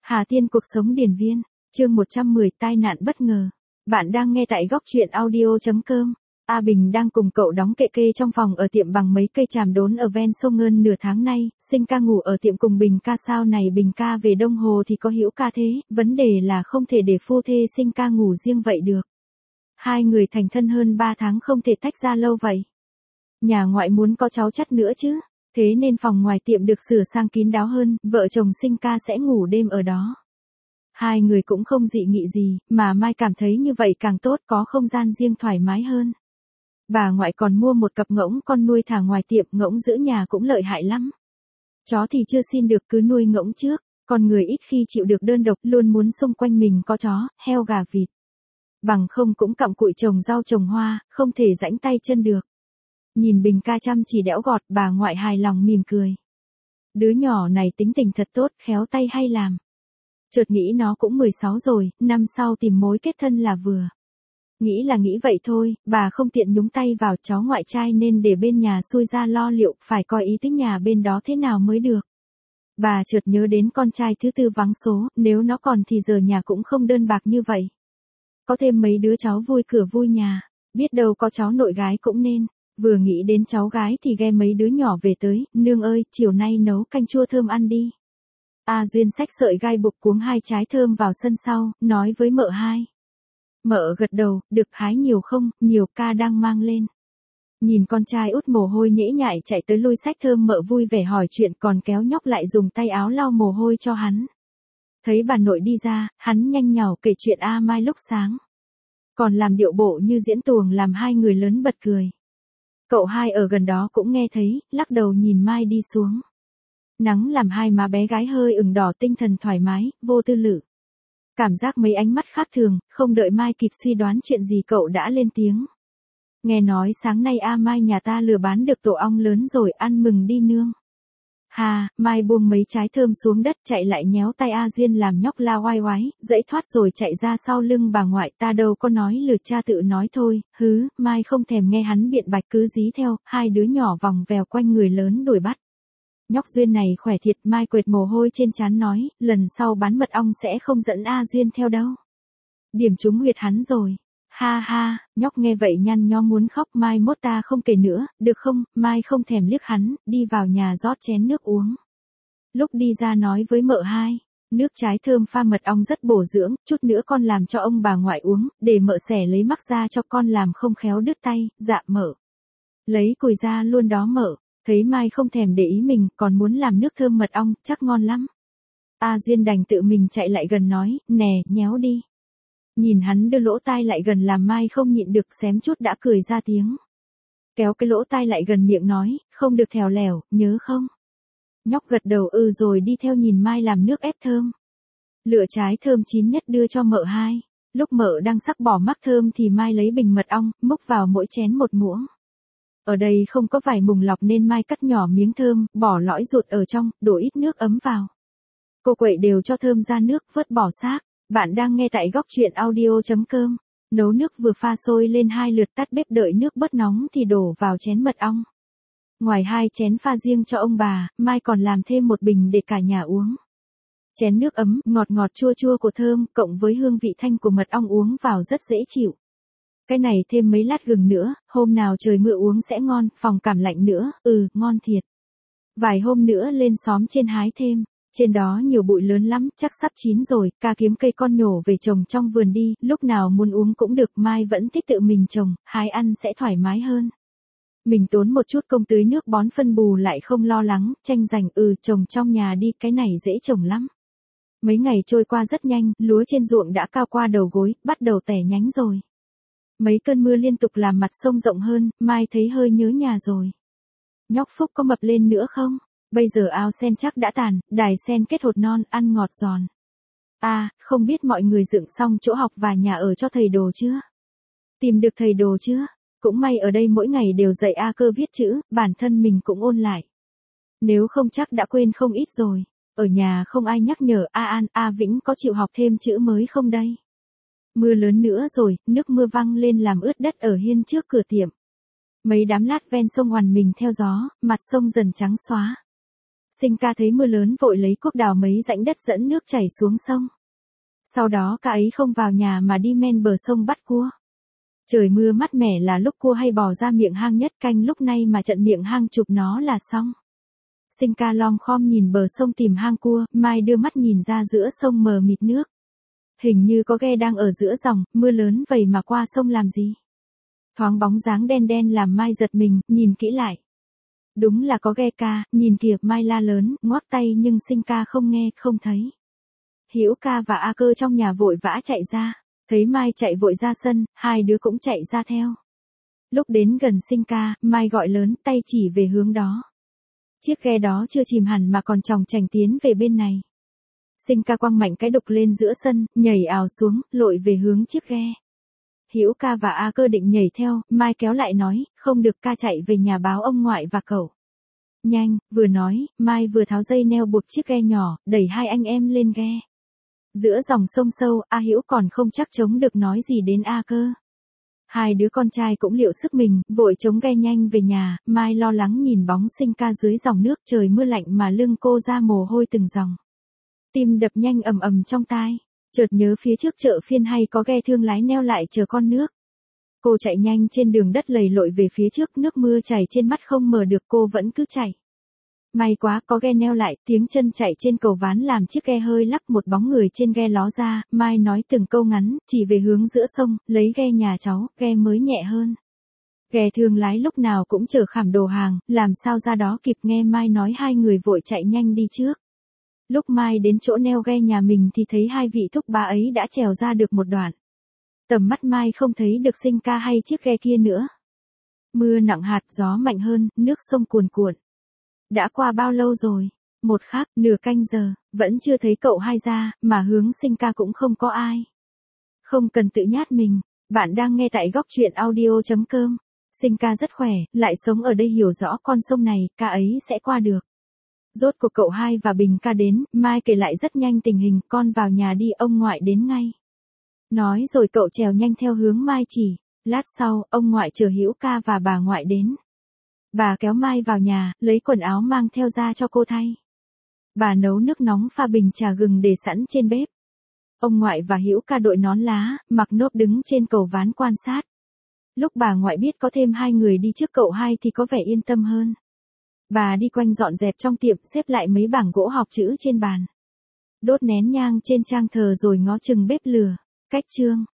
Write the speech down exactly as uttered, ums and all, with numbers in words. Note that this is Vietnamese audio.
Hà Tiên cuộc sống điển viên, chương một trăm mười tai nạn bất ngờ. Bạn đang nghe tại góc truyện audio chấm com. A Bình đang cùng cậu đóng kệ kê trong phòng ở tiệm bằng mấy cây tràm đốn ở ven sông Ngân nửa tháng nay, Sinh ca ngủ ở tiệm cùng Bình ca sao này Bình ca về Đông Hồ thì có Hữu ca thế, vấn đề là không thể để phu thê Sinh ca ngủ riêng vậy được. Hai người thành thân hơn ba tháng không thể tách ra lâu vậy. Nhà ngoại muốn có cháu chắt nữa chứ, thế nên phòng ngoài tiệm được sửa sang kín đáo hơn, vợ chồng Sinh ca sẽ ngủ đêm ở đó. Hai người cũng không dị nghị gì, mà Mai cảm thấy như vậy càng tốt, có không gian riêng thoải mái hơn. Bà ngoại còn mua một cặp ngỗng con nuôi thả ngoài tiệm, ngỗng giữ nhà cũng lợi hại lắm. Chó thì chưa xin được cứ nuôi ngỗng trước, còn người ít khi chịu được đơn độc, luôn muốn xung quanh mình có chó, heo gà vịt. Bằng không cũng cặm cụi trồng rau trồng hoa, không thể rãnh tay chân được. Nhìn Bình ca chăm chỉ đẽo gọt, bà ngoại hài lòng mỉm cười. Đứa nhỏ này tính tình thật tốt, khéo tay hay làm. Chợt nghĩ nó cũng mười sáu rồi, năm sau tìm mối kết thân là vừa. Nghĩ là nghĩ vậy thôi, bà không tiện nhúng tay vào, cháu ngoại trai nên để bên nhà xui ra lo liệu, phải coi ý tính nhà bên đó thế nào mới được. Bà chợt nhớ đến con trai thứ tư vắng số, nếu nó còn thì giờ nhà cũng không đơn bạc như vậy. Có thêm mấy đứa cháu vui cửa vui nhà, biết đâu có cháu nội gái cũng nên. Vừa nghĩ đến cháu gái thì ghe mấy đứa nhỏ về tới, nương ơi, chiều nay nấu canh chua thơm ăn đi. A Duyên xách sợi gai buộc cuống hai trái thơm vào sân sau, nói với mợ hai. Mợ gật đầu, được hái nhiều không, nhiều, ca đang mang lên. Nhìn con trai út mồ hôi nhễ nhại chạy tới lui xách thơm, mợ vui vẻ hỏi chuyện, còn kéo nhóc lại dùng tay áo lau mồ hôi cho hắn. Thấy bà nội đi ra, hắn nhanh nhảu kể chuyện A Mai lúc sáng. Còn làm điệu bộ như diễn tuồng làm hai người lớn bật cười. Cậu hai ở gần đó cũng nghe thấy, lắc đầu nhìn Mai đi xuống. Nắng làm hai má bé gái hơi ửng đỏ, tinh thần thoải mái, vô tư lự. Cảm giác mấy ánh mắt khác thường, không đợi Mai kịp suy đoán chuyện gì cậu đã lên tiếng. Nghe nói sáng nay A Mai nhà ta lừa bán được tổ ong lớn rồi, ăn mừng đi nương. Hà, Mai buông mấy trái thơm xuống đất, chạy lại nhéo tay A Duyên làm nhóc la oai oái, dãy thoát rồi chạy ra sau lưng bà ngoại, ta đâu có nói lừa, cha tự nói thôi, hứ, Mai không thèm nghe hắn biện bạch cứ dí theo, hai đứa nhỏ vòng vèo quanh người lớn đuổi bắt. Nhóc Duyên này khỏe thiệt, Mai quệt mồ hôi trên trán nói, lần sau bán mật ong sẽ không dẫn A Duyên theo đâu. Điểm trúng huyệt hắn rồi. Ha ha, nhóc nghe vậy nhăn nhó muốn khóc, mai mốt ta không kể nữa, được không? Mai không thèm liếc hắn, đi vào nhà rót chén nước uống. Lúc đi ra nói với mợ hai, nước trái thơm pha mật ong rất bổ dưỡng, chút nữa con làm cho ông bà ngoại uống, để mợ xẻ lấy mắc ra cho con làm không khéo đứt tay, dạ mợ. Lấy cùi ra luôn đó mợ, thấy Mai không thèm để ý mình, còn muốn làm nước thơm mật ong, chắc ngon lắm. A Duyên đành tự mình chạy lại gần nói, nè, nhéo đi. Nhìn hắn đưa lỗ tai lại gần làm Mai không nhịn được xém chút đã cười ra tiếng. Kéo cái lỗ tai lại gần miệng nói, không được thèo lèo, nhớ không? Nhóc gật đầu ừ rồi đi theo nhìn Mai làm nước ép thơm. Lựa trái thơm chín nhất đưa cho mợ hai. Lúc mợ đang sắc bỏ mắc thơm thì Mai lấy bình mật ong, múc vào mỗi chén một muỗng. Ở đây không có vải mùng lọc nên Mai cắt nhỏ miếng thơm, bỏ lõi ruột ở trong, đổ ít nước ấm vào. Cô quậy đều cho thơm ra nước, vớt bỏ xác. Bạn đang nghe tại góc truyện audio chấm com. Nấu nước vừa pha sôi lên hai lượt, tắt bếp đợi nước bớt nóng thì đổ vào chén mật ong. Ngoài hai chén pha riêng cho ông bà, Mai còn làm thêm một bình để cả nhà uống. Chén nước ấm, ngọt ngọt chua chua của thơm, cộng với hương vị thanh của mật ong uống vào rất dễ chịu. Cái này thêm mấy lát gừng nữa, hôm nào trời mưa uống sẽ ngon, phòng cảm lạnh nữa, ừ, ngon thiệt. Vài hôm nữa lên xóm trên hái thêm. Trên đó nhiều bụi lớn lắm, chắc sắp chín rồi, ca kiếm cây con nhổ về trồng trong vườn đi, lúc nào muốn uống cũng được, Mai vẫn thích tự mình trồng, hái ăn sẽ thoải mái hơn. Mình tốn một chút công tưới nước bón phân bù lại không lo lắng, tranh giành ừ trồng trong nhà đi, cái này dễ trồng lắm. Mấy ngày trôi qua rất nhanh, lúa trên ruộng đã cao qua đầu gối, bắt đầu tẻ nhánh rồi. Mấy cơn mưa liên tục làm mặt sông rộng hơn, Mai thấy hơi nhớ nhà rồi. Nhóc Phúc có mập lên nữa không? Bây giờ ao sen chắc đã tàn, đài sen kết hột non, ăn ngọt giòn. À, không biết mọi người dựng xong chỗ học và nhà ở cho thầy đồ chưa? Tìm được thầy đồ chưa? Cũng may ở đây mỗi ngày đều dạy A Cơ viết chữ, bản thân mình cũng ôn lại. Nếu không chắc đã quên không ít rồi. Ở nhà không ai nhắc nhở A An, A Vĩnh có chịu học thêm chữ mới không đây? Mưa lớn nữa rồi, nước mưa văng lên làm ướt đất ở hiên trước cửa tiệm. Mấy đám lát ven sông oằn mình theo gió, mặt sông dần trắng xóa. Sinh ca thấy mưa lớn vội lấy cuốc đào mấy rãnh đất dẫn nước chảy xuống sông. Sau đó ca ấy không vào nhà mà đi men bờ sông bắt cua. Trời mưa mát mẻ là lúc cua hay bò ra miệng hang nhất, canh lúc này mà trận miệng hang chụp nó là xong. Sinh ca lom khom nhìn bờ sông tìm hang cua, Mai đưa mắt nhìn ra giữa sông mờ mịt nước. Hình như có ghe đang ở giữa dòng, mưa lớn vậy mà qua sông làm gì? Thoáng bóng dáng đen đen làm Mai giật mình, nhìn kỹ lại. Đúng là có ghe ca, nhìn kìa, Mai la lớn, ngoắc tay nhưng Sinh ca không nghe, không thấy. Hữu ca và A Cơ trong nhà vội vã chạy ra, thấy Mai chạy vội ra sân, hai đứa cũng chạy ra theo. Lúc đến gần Sinh ca, Mai gọi lớn, tay chỉ về hướng đó. Chiếc ghe đó chưa chìm hẳn mà còn chòng chành tiến về bên này. Sinh ca quăng mạnh cái đục lên giữa sân, nhảy ào xuống, lội về hướng chiếc ghe. Hữu ca và A Cơ định nhảy theo, Mai kéo lại nói, không được, ca chạy về nhà báo ông ngoại và cậu. Nhanh, vừa nói, Mai vừa tháo dây neo buộc chiếc ghe nhỏ, đẩy hai anh em lên ghe. Giữa dòng sông sâu, A Hữu còn không chắc chống được nói gì đến A Cơ. Hai đứa con trai cũng liệu sức mình, vội chống ghe nhanh về nhà, Mai lo lắng nhìn bóng Sinh ca dưới dòng nước, trời mưa lạnh mà lưng cô ra mồ hôi từng dòng. Tim đập nhanh ầm ầm trong tai, chợt nhớ phía trước chợ phiên hay có ghe thương lái neo lại chờ con nước. Cô chạy nhanh trên đường đất lầy lội về phía trước, nước mưa chảy trên mắt không mở được, cô vẫn cứ chạy. May quá có ghe neo lại, tiếng chân chạy trên cầu ván làm chiếc ghe hơi lắc, một bóng người trên ghe ló ra, Mai nói từng câu ngắn, chỉ về hướng giữa sông, lấy ghe nhà cháu, ghe mới nhẹ hơn. Ghe thương lái lúc nào cũng chở khảm đồ hàng, làm sao ra đó kịp, nghe Mai nói hai người vội chạy nhanh đi trước. Lúc Mai đến chỗ neo ghe nhà mình thì thấy hai vị thúc bá ấy đã trèo ra được một đoạn. Tầm mắt Mai không thấy được Sinh ca hay chiếc ghe kia nữa. Mưa nặng hạt, gió mạnh hơn, nước sông cuồn cuộn. Đã qua bao lâu rồi? Một khắc, nửa canh giờ, vẫn chưa thấy cậu hai ra, mà hướng Sinh ca cũng không có ai. Không cần tự nhát mình, bạn đang nghe tại góc truyện audio chấm com. Sinh ca rất khỏe, lại sống ở đây hiểu rõ con sông này, ca ấy sẽ qua được. Rốt cuộc cậu hai và Bình ca đến, Mai kể lại rất nhanh tình hình, con vào nhà đi, ông ngoại đến ngay. Nói rồi cậu trèo nhanh theo hướng Mai chỉ, lát sau, ông ngoại chờ Hữu ca và bà ngoại đến. Bà kéo Mai vào nhà, lấy quần áo mang theo ra cho cô thay. Bà nấu nước nóng pha bình trà gừng để sẵn trên bếp. Ông ngoại và Hữu ca đội nón lá, mặc nốt đứng trên cầu ván quan sát. Lúc bà ngoại biết có thêm hai người đi trước cậu hai thì có vẻ yên tâm hơn. Bà đi quanh dọn dẹp trong tiệm, xếp lại mấy bảng gỗ họp chữ trên bàn. Đốt nén nhang trên trang thờ rồi ngó chừng bếp lửa. Cách chương